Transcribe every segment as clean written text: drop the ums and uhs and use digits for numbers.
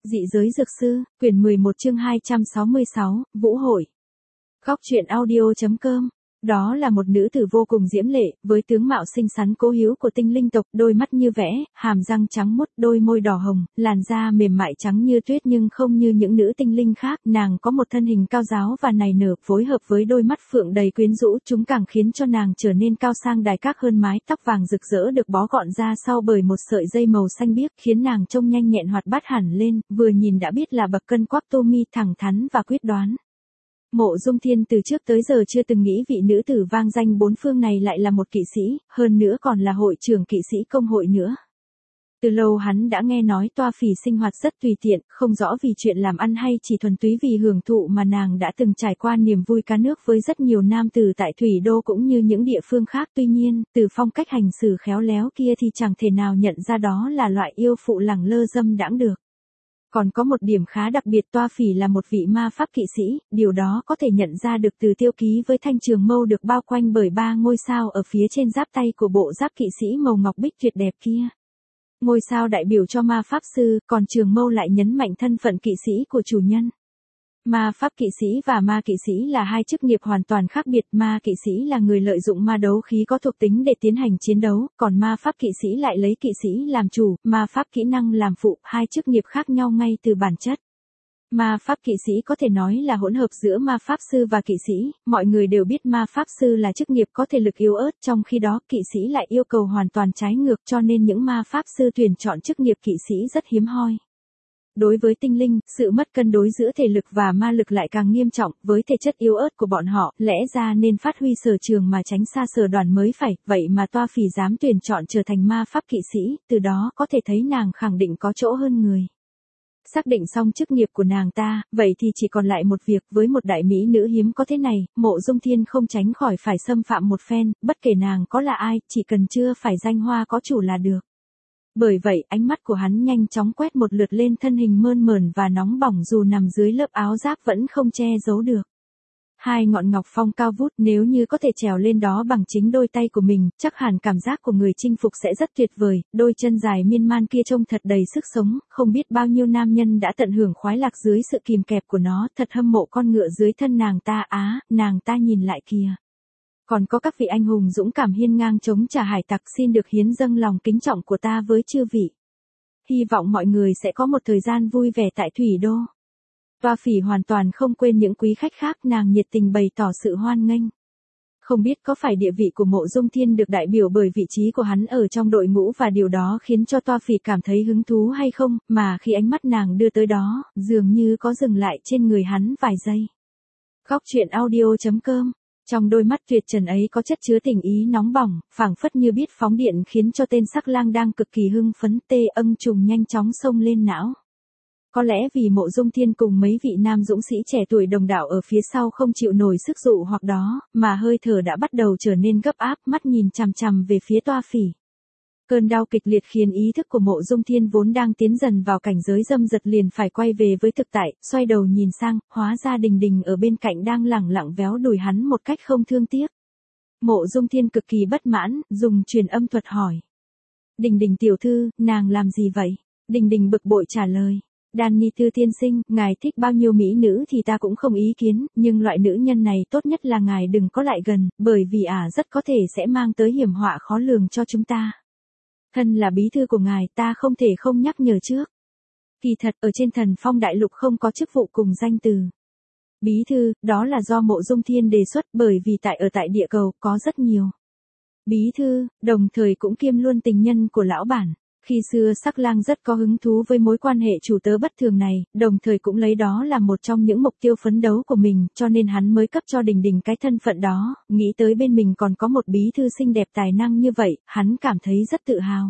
Dị giới dược sư, quyển 11 chương 266, Vũ hội. Góc truyện audio.com. Đó là một nữ tử vô cùng diễm lệ, với tướng mạo xinh xắn cố hữu của tinh linh tộc, đôi mắt như vẽ, hàm răng trắng muốt, đôi môi đỏ hồng, làn da mềm mại trắng như tuyết nhưng không như những nữ tinh linh khác, nàng có một thân hình cao ráo và nảy nở, phối hợp với đôi mắt phượng đầy quyến rũ, chúng càng khiến cho nàng trở nên cao sang đài các hơn. Mái tóc vàng rực rỡ được bó gọn ra sau bởi một sợi dây màu xanh biếc, khiến nàng trông nhanh nhẹn hoạt bát hẳn lên, vừa nhìn đã biết là bậc cân quắc tô mi, thẳng thắn và quyết đoán. Mộ Dung Thiên từ trước tới giờ chưa từng nghĩ vị nữ tử vang danh bốn phương này lại là một kỵ sĩ, hơn nữa còn là hội trưởng kỵ sĩ công hội nữa. Từ lâu hắn đã nghe nói Toa Phỉ sinh hoạt rất tùy tiện, không rõ vì chuyện làm ăn hay chỉ thuần túy vì hưởng thụ mà nàng đã từng trải qua niềm vui cá nước với rất nhiều nam tử tại Thủy Đô cũng như những địa phương khác. Tuy nhiên, từ phong cách hành xử khéo léo kia thì chẳng thể nào nhận ra đó là loại yêu phụ lẳng lơ dâm đãng được. Còn có một điểm khá đặc biệt, Toa Phỉ là một vị ma pháp kỵ sĩ, điều đó có thể nhận ra được từ tiêu ký với thanh trường mâu được bao quanh bởi 3 ngôi sao ở phía trên giáp tay của bộ giáp kỵ sĩ màu ngọc bích tuyệt đẹp kia. Ngôi sao đại biểu cho ma pháp sư, còn trường mâu lại nhấn mạnh thân phận kỵ sĩ của chủ nhân. Ma pháp kỵ sĩ và ma kỵ sĩ là hai chức nghiệp hoàn toàn khác biệt. Ma kỵ sĩ là người lợi dụng ma đấu khí có thuộc tính để tiến hành chiến đấu, còn ma pháp kỵ sĩ lại lấy kỵ sĩ làm chủ, ma pháp kỹ năng làm phụ, hai chức nghiệp khác nhau ngay từ bản chất. Ma pháp kỵ sĩ có thể nói là hỗn hợp giữa ma pháp sư và kỵ sĩ, mọi người đều biết ma pháp sư là chức nghiệp có thể lực yếu ớt, trong khi đó kỵ sĩ lại yêu cầu hoàn toàn trái ngược, cho nên những ma pháp sư tuyển chọn chức nghiệp kỵ sĩ rất hiếm hoi. Đối với tinh linh, sự mất cân đối giữa thể lực và ma lực lại càng nghiêm trọng, với thể chất yếu ớt của bọn họ, lẽ ra nên phát huy sở trường mà tránh xa sở đoàn mới phải, vậy mà Toa Phỉ dám tuyển chọn trở thành ma pháp kỵ sĩ, từ đó có thể thấy nàng khẳng định có chỗ hơn người. Xác định xong chức nghiệp của nàng ta, vậy thì chỉ còn lại một việc, với một đại mỹ nữ hiếm có thế này, Mộ Dung Thiên không tránh khỏi phải xâm phạm một phen, bất kể nàng có là ai, chỉ cần chưa phải danh hoa có chủ là được. Bởi vậy, ánh mắt của hắn nhanh chóng quét một lượt lên thân hình mơn mởn và nóng bỏng dù nằm dưới lớp áo giáp vẫn không che giấu được. Hai ngọn ngọc phong cao vút, nếu như có thể trèo lên đó bằng chính đôi tay của mình, chắc hẳn cảm giác của người chinh phục sẽ rất tuyệt vời. Đôi chân dài miên man kia trông thật đầy sức sống, không biết bao nhiêu nam nhân đã tận hưởng khoái lạc dưới sự kìm kẹp của nó, thật hâm mộ con ngựa dưới thân nàng ta. Á, nàng ta nhìn lại kìa. Còn có các vị anh hùng dũng cảm hiên ngang chống trả hải tặc, xin được hiến dâng lòng kính trọng của ta với chư vị. Hy vọng mọi người sẽ có một thời gian vui vẻ tại Thủy Đô. Toa Phỉ hoàn toàn không quên những quý khách khác, nàng nhiệt tình bày tỏ sự hoan nghênh. Không biết có phải địa vị của Mộ Dung Thiên được đại biểu bởi vị trí của hắn ở trong đội ngũ và điều đó khiến cho Toa Phỉ cảm thấy hứng thú hay không, mà khi ánh mắt nàng đưa tới đó, dường như có dừng lại trên người hắn vài giây. Góc truyện audio.com. Trong đôi mắt tuyệt trần ấy có chất chứa tình ý nóng bỏng, phảng phất như biết phóng điện, khiến cho tên sắc lang đang cực kỳ hưng phấn âng trùng nhanh chóng xông lên não. Có lẽ vì Mộ Dung Thiên cùng mấy vị nam dũng sĩ trẻ tuổi đồng đạo ở phía sau không chịu nổi sức dụ hoặc đó, mà hơi thở đã bắt đầu trở nên gấp áp, mắt nhìn chằm chằm về phía Toa Phỉ. Cơn đau kịch liệt khiến ý thức của Mộ Dung Thiên vốn đang tiến dần vào cảnh giới dâm dật liền phải quay về với thực tại, xoay đầu nhìn sang, hóa ra Đình Đình ở bên cạnh đang lẳng lặng véo đùi hắn một cách không thương tiếc. Mộ Dung Thiên cực kỳ bất mãn, dùng truyền âm thuật hỏi. Đình Đình tiểu thư, nàng làm gì vậy? Đình Đình bực bội trả lời. Danny Tư tiên sinh, ngài thích bao nhiêu mỹ nữ thì ta cũng không ý kiến, nhưng loại nữ nhân này tốt nhất là ngài đừng có lại gần, bởi vì rất có thể sẽ mang tới hiểm họa khó lường cho chúng ta. Thân là bí thư của ngài, ta không thể không nhắc nhở trước. Kỳ thật, ở trên Thần Phong Đại Lục không có chức vụ cùng danh từ bí thư, đó là do Mộ Dung Thiên đề xuất, bởi vì tại địa cầu có rất nhiều bí thư, đồng thời cũng kiêm luôn tình nhân của lão bản. Khi xưa Sắc Lang rất có hứng thú với mối quan hệ chủ tớ bất thường này, đồng thời cũng lấy đó là một trong những mục tiêu phấn đấu của mình, cho nên hắn mới cấp cho Đình Đình cái thân phận đó, nghĩ tới bên mình còn có một bí thư xinh đẹp tài năng như vậy, hắn cảm thấy rất tự hào.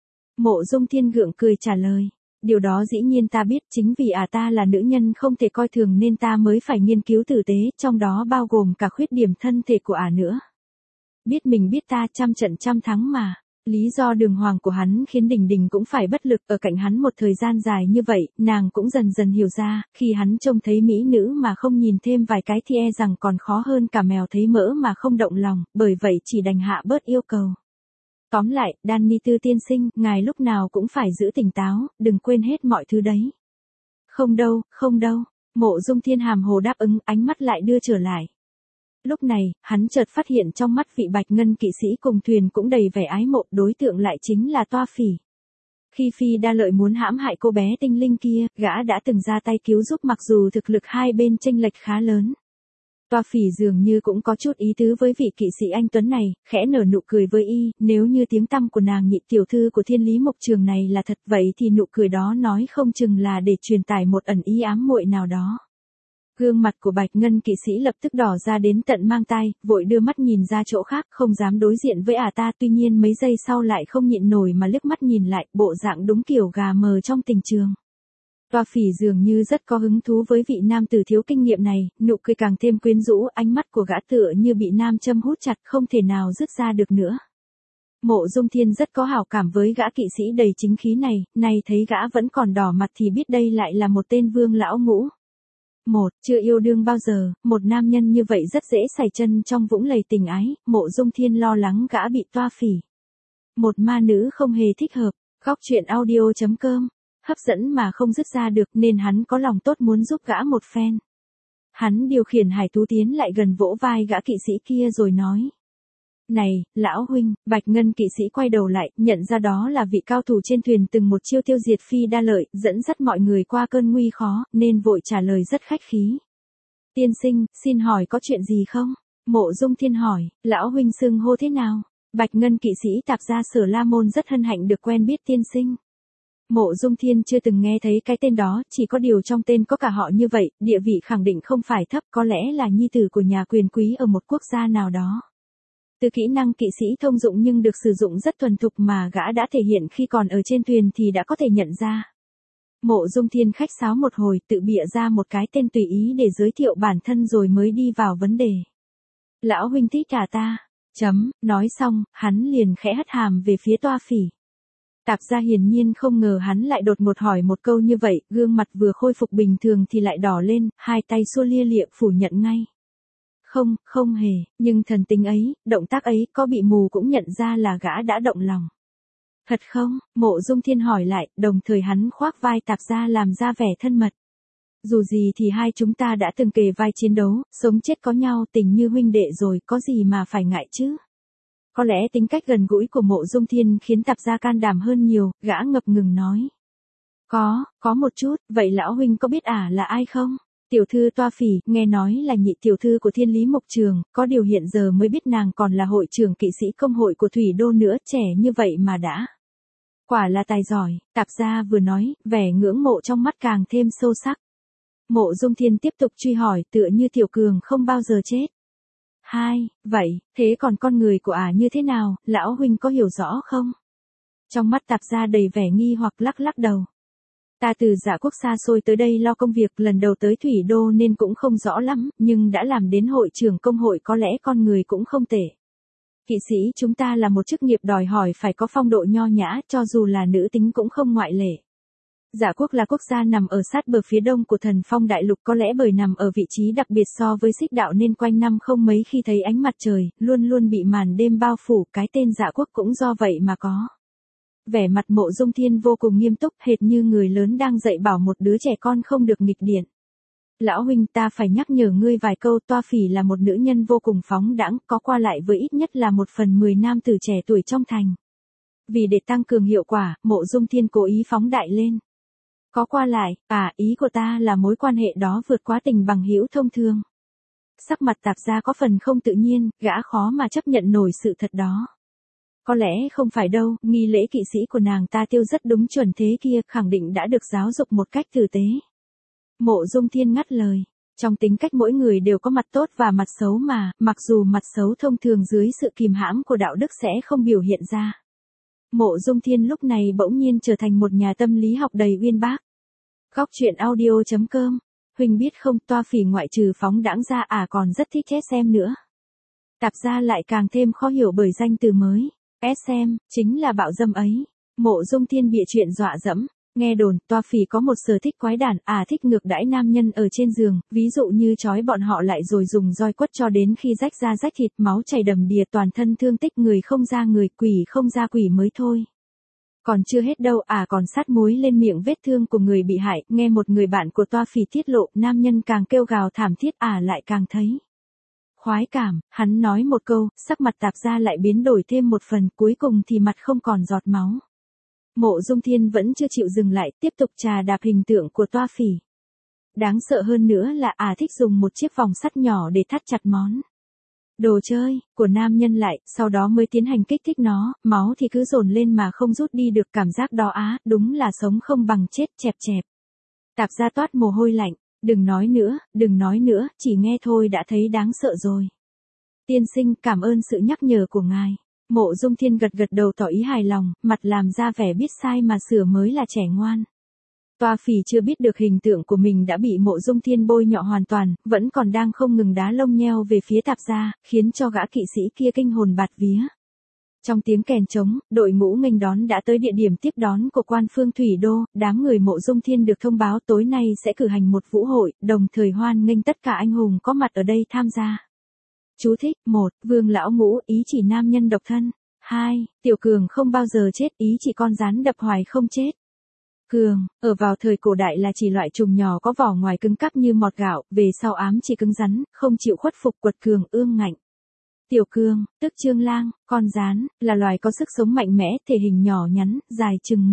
Mộ Dung Thiên gượng cười trả lời, điều đó dĩ nhiên ta biết, chính vì ta là nữ nhân không thể coi thường nên ta mới phải nghiên cứu tử tế, trong đó bao gồm cả khuyết điểm thân thể của nữa. Biết mình biết ta, trăm trận trăm thắng mà. Lý do đường hoàng của hắn khiến Đình Đình cũng phải bất lực, ở cạnh hắn một thời gian dài như vậy, nàng cũng dần dần hiểu ra, khi hắn trông thấy mỹ nữ mà không nhìn thêm vài cái thì rằng còn khó hơn cả mèo thấy mỡ mà không động lòng, bởi vậy chỉ đành hạ bớt yêu cầu. Tóm lại, Danny Tư tiên sinh, ngài lúc nào cũng phải giữ tỉnh táo, đừng quên hết mọi thứ đấy. Không đâu. Mộ Dung Thiên hàm hồ đáp ứng, ánh mắt lại đưa trở lại. Lúc này, hắn chợt phát hiện trong mắt vị bạch ngân kỵ sĩ cùng thuyền cũng đầy vẻ ái mộ, đối tượng lại chính là Toa Phỉ. Khi Phi Đa Lợi muốn hãm hại cô bé tinh linh kia, gã đã từng ra tay cứu giúp mặc dù thực lực hai bên chênh lệch khá lớn. Toa Phỉ dường như cũng có chút ý tứ với vị kỵ sĩ anh tuấn này, khẽ nở nụ cười với y, nếu như tiếng tăm của nàng nhị tiểu thư của Thiên Lý Mộc Trường này là thật vậy thì nụ cười đó nói không chừng là để truyền tải một ẩn ý ám muội nào đó. Gương mặt của bạch ngân kỵ sĩ lập tức đỏ ra đến tận mang tai, vội đưa mắt nhìn ra chỗ khác, không dám đối diện với ta, tuy nhiên mấy giây sau lại không nhịn nổi mà liếc mắt nhìn lại, bộ dạng đúng kiểu gà mờ trong tình trường. Toa Phỉ dường như rất có hứng thú với vị nam tử thiếu kinh nghiệm này, nụ cười càng thêm quyến rũ, ánh mắt của gã tựa như bị nam châm hút chặt không thể nào dứt ra được nữa. Mộ Dung Thiên rất có hảo cảm với gã kỵ sĩ đầy chính khí này, nay thấy gã vẫn còn đỏ mặt thì biết đây lại là một tên vương lão ngũ. Chưa yêu đương bao giờ, một nam nhân như vậy rất dễ sảy chân trong vũng lầy tình ái, Mộ Dung Thiên lo lắng gã bị Toa Phỉ. Một ma nữ không hề thích hợp, góc truyện audio.com, hấp dẫn mà không dứt ra được nên hắn có lòng tốt muốn giúp gã một phen. Hắn điều khiển hải thú tiến lại gần vỗ vai gã kỵ sĩ kia rồi nói. Này, lão huynh, bạch ngân kỵ sĩ quay đầu lại, nhận ra đó là vị cao thủ trên thuyền từng một chiêu tiêu diệt Phi Đa Lợi, dẫn dắt mọi người qua cơn nguy khó, nên vội trả lời rất khách khí. Tiên sinh, xin hỏi có chuyện gì không? Mộ Dung Thiên hỏi, lão huynh xưng hô thế nào? Bạch ngân kỵ sĩ tạp gia Sở La Môn rất hân hạnh được quen biết tiên sinh. Mộ Dung Thiên chưa từng nghe thấy cái tên đó, chỉ có điều trong tên có cả họ như vậy, địa vị khẳng định không phải thấp, có lẽ là nhi tử của nhà quyền quý ở một quốc gia nào đó. Từ kỹ năng kỵ sĩ thông dụng nhưng được sử dụng rất thuần thục mà gã đã thể hiện khi còn ở trên thuyền thì đã có thể nhận ra. Mộ Dung Thiên khách sáo một hồi, tự bịa ra một cái tên tùy ý để giới thiệu bản thân rồi mới đi vào vấn đề. Lão huynh thích ta. Nói xong, hắn liền khẽ hất hàm về phía Toa Phỉ. Tạp gia hiển nhiên không ngờ hắn lại đột ngột hỏi một câu như vậy, gương mặt vừa khôi phục bình thường thì lại đỏ lên, hai tay xua lia lịa phủ nhận ngay. Không hề, nhưng thần tình ấy, động tác ấy có bị mù cũng nhận ra là gã đã động lòng. Thật không? Mộ Dung Thiên hỏi lại, đồng thời hắn khoác vai tạp gia làm ra vẻ thân mật. Dù gì thì hai chúng ta đã từng kề vai chiến đấu, sống chết có nhau, tình như huynh đệ rồi, có gì mà phải ngại chứ? Có lẽ tính cách gần gũi của Mộ Dung Thiên khiến tạp gia can đảm hơn nhiều, gã ngập ngừng nói. Có một chút, vậy lão huynh có biết là ai không? Tiểu thư Toa Phỉ, nghe nói là nhị tiểu thư của Thiên Lý Mộc Trường, có điều hiện giờ mới biết nàng còn là hội trưởng kỵ sĩ công hội của Thủy Đô nữa, trẻ như vậy mà đã. Quả là tài giỏi, tạp gia vừa nói, vẻ ngưỡng mộ trong mắt càng thêm sâu sắc. Mộ Dung Thiên tiếp tục truy hỏi tựa như tiểu cường không bao giờ chết. Vậy, thế còn con người của như thế nào, lão huynh có hiểu rõ không? Trong mắt tạp gia đầy vẻ nghi hoặc lắc đầu. Ta từ Dạ Quốc xa xôi tới đây lo công việc, lần đầu tới Thủy Đô nên cũng không rõ lắm, nhưng đã làm đến hội trưởng công hội có lẽ con người cũng không tệ. Kỵ sĩ chúng ta là một chức nghiệp đòi hỏi phải có phong độ nho nhã, cho dù là nữ tính cũng không ngoại lệ. Dạ Quốc là quốc gia nằm ở sát bờ phía đông của Thần Phong Đại Lục, có lẽ bởi nằm ở vị trí đặc biệt so với Xích Đạo nên quanh năm không mấy khi thấy ánh mặt trời, luôn luôn bị màn đêm bao phủ, cái tên Dạ Quốc cũng do vậy mà có. Vẻ mặt Mộ Dung Thiên vô cùng nghiêm túc, hệt như người lớn đang dạy bảo một đứa trẻ con không được nghịch điện. Lão huynh, ta phải nhắc nhở ngươi vài câu, Toa Phỉ là một nữ nhân vô cùng phóng đãng, có qua lại với ít nhất là 1/10 nam tử trẻ tuổi trong thành. Vì để tăng cường hiệu quả, Mộ Dung Thiên cố ý phóng đại lên. Có qua lại, ý của ta là mối quan hệ đó vượt quá tình bằng hữu thông thường. Sắc mặt tạp gia có phần không tự nhiên, gã khó mà chấp nhận nổi sự thật đó. Có lẽ không phải đâu, nghi lễ kỵ sĩ của nàng ta tiêu rất đúng chuẩn thế kia, khẳng định đã được giáo dục một cách tử tế. Mộ Dung Thiên ngắt lời, trong tính cách mỗi người đều có mặt tốt và mặt xấu mà, mặc dù mặt xấu thông thường dưới sự kìm hãm của đạo đức sẽ không biểu hiện ra. Mộ Dung Thiên lúc này bỗng nhiên trở thành một nhà tâm lý học đầy uyên bác. Góc truyện audio.com, huynh biết không, Toa Phỉ ngoại trừ phóng đãng ra còn rất thích SM nữa. Tạp gia lại càng thêm khó hiểu bởi danh từ mới. SM, chính là bạo dâm ấy. Mộ Dung Thiên bịa chuyện dọa dẫm. Nghe đồn, Toa Phỉ có một sở thích quái đản, thích ngược đãi nam nhân ở trên giường, ví dụ như trói bọn họ lại rồi dùng roi quất cho đến khi rách da rách thịt, máu chảy đầm đìa, toàn thân thương tích, người không ra người, quỷ không ra quỷ mới thôi. Còn chưa hết đâu, còn sát muối lên miệng vết thương của người bị hại, nghe một người bạn của Toa Phỉ tiết lộ, nam nhân càng kêu gào thảm thiết, lại càng thấy khoái cảm, hắn nói một câu, sắc mặt Tạp Gia lại biến đổi thêm một phần, cuối cùng thì mặt không còn giọt máu. Mộ Dung Thiên vẫn chưa chịu dừng lại, tiếp tục trà đạp hình tượng của Toa Phỉ. Đáng sợ hơn nữa là thích dùng một chiếc vòng sắt nhỏ để thắt chặt món đồ chơi của nam nhân lại, sau đó mới tiến hành kích thích nó, máu thì cứ dồn lên mà không rút đi được, cảm giác đó đúng là sống không bằng chết, chẹp chẹp. Tạp Gia toát mồ hôi lạnh, đừng nói nữa, chỉ nghe thôi đã thấy đáng sợ rồi. Tiên sinh, cảm ơn sự nhắc nhở của ngài. Mộ Dung Thiên gật gật đầu tỏ ý hài lòng, mặt làm ra vẻ biết sai mà sửa mới là trẻ ngoan. Toa Phỉ chưa biết được hình tượng của mình đã bị Mộ Dung Thiên bôi nhọ hoàn toàn, vẫn còn đang không ngừng đá lông nheo về phía Tạp Gia, khiến cho gã kỵ sĩ kia kinh hồn bạt vía. Trong tiếng kèn trống, đội ngũ nghênh đón đã tới địa điểm tiếp đón của Quan Phương Thủy Đô, đám người Mộ Dung Thiên được thông báo tối nay sẽ cử hành một vũ hội, đồng thời hoan nghênh tất cả anh hùng có mặt ở đây tham gia. Chú thích: 1. Vương lão ngũ, ý chỉ nam nhân độc thân. 2. Tiểu cường không bao giờ chết, ý chỉ con rắn đập hoài không chết. Cường, ở vào thời cổ đại là chỉ loại trùng nhỏ có vỏ ngoài cứng cáp như mọt gạo, về sau ám chỉ cứng rắn, không chịu khuất phục, quật cường, ương ngạnh. Tiểu cường, tức Trương Lang, con rắn, là loài có sức sống mạnh mẽ, thể hình nhỏ nhắn, dài chừng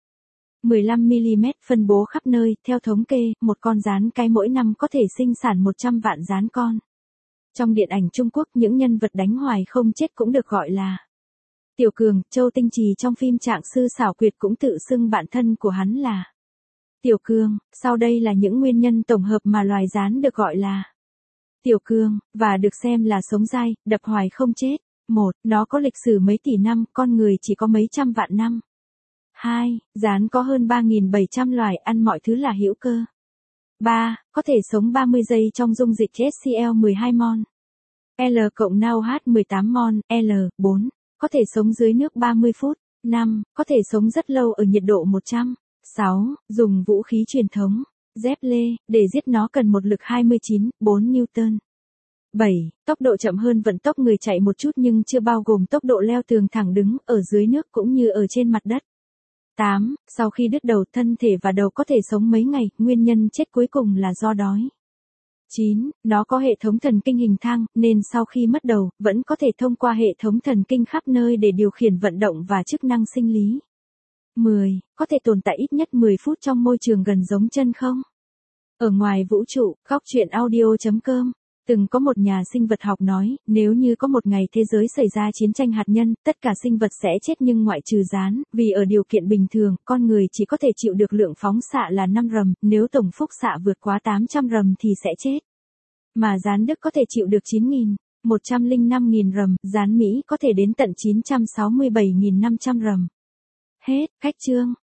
15mm, phân bố khắp nơi, theo thống kê, một con rắn cái mỗi năm có thể sinh sản 100 vạn rắn con. Trong điện ảnh Trung Quốc, những nhân vật đánh hoài không chết cũng được gọi là Tiểu Cường. Châu Tinh Trì trong phim Trạng Sư Xảo Quyệt cũng tự xưng bạn thân của hắn là Tiểu Cường. Sau đây là những nguyên nhân tổng hợp mà loài rắn được gọi là Tiểu Cường, và được xem là sống dai, đập hoài không chết. 1. Nó có lịch sử mấy tỷ năm, con người chỉ có mấy trăm vạn năm. 2. Rắn có hơn 3.700 loài, ăn mọi thứ là hữu cơ. 3. Có thể sống 30 giây trong dung dịch HCl 12 mol. L cộng NaOH 18 mol. L. 4. Có thể sống dưới nước 30 phút. 5. Có thể sống rất lâu ở nhiệt độ 100. 6. Dùng vũ khí truyền thống, dép lê, để giết nó cần một lực 29,4 Newton. 7. Tốc độ chậm hơn vận tốc người chạy một chút nhưng chưa bao gồm tốc độ leo tường thẳng đứng, ở dưới nước cũng như ở trên mặt đất. 8. Sau khi đứt đầu, thân thể và đầu có thể sống mấy ngày, nguyên nhân chết cuối cùng là do đói. 9. Nó có hệ thống thần kinh hình thang, nên sau khi mất đầu, vẫn có thể thông qua hệ thống thần kinh khắp nơi để điều khiển vận động và chức năng sinh lý. 10. Có thể tồn tại ít nhất 10 phút trong môi trường gần giống chân không. Ở ngoài vũ trụ, goctruyện.audio.com. Từng có một nhà sinh vật học nói, nếu như có một ngày thế giới xảy ra chiến tranh hạt nhân, tất cả sinh vật sẽ chết nhưng ngoại trừ gián, vì ở điều kiện bình thường, con người chỉ có thể chịu được lượng phóng xạ là 5 rầm, nếu tổng phúc xạ vượt quá 800 rầm thì sẽ chết. Mà gián Đức có thể chịu được 9.105.000 rầm, gián Mỹ có thể đến tận 967.500 rầm. Hết, cách chương.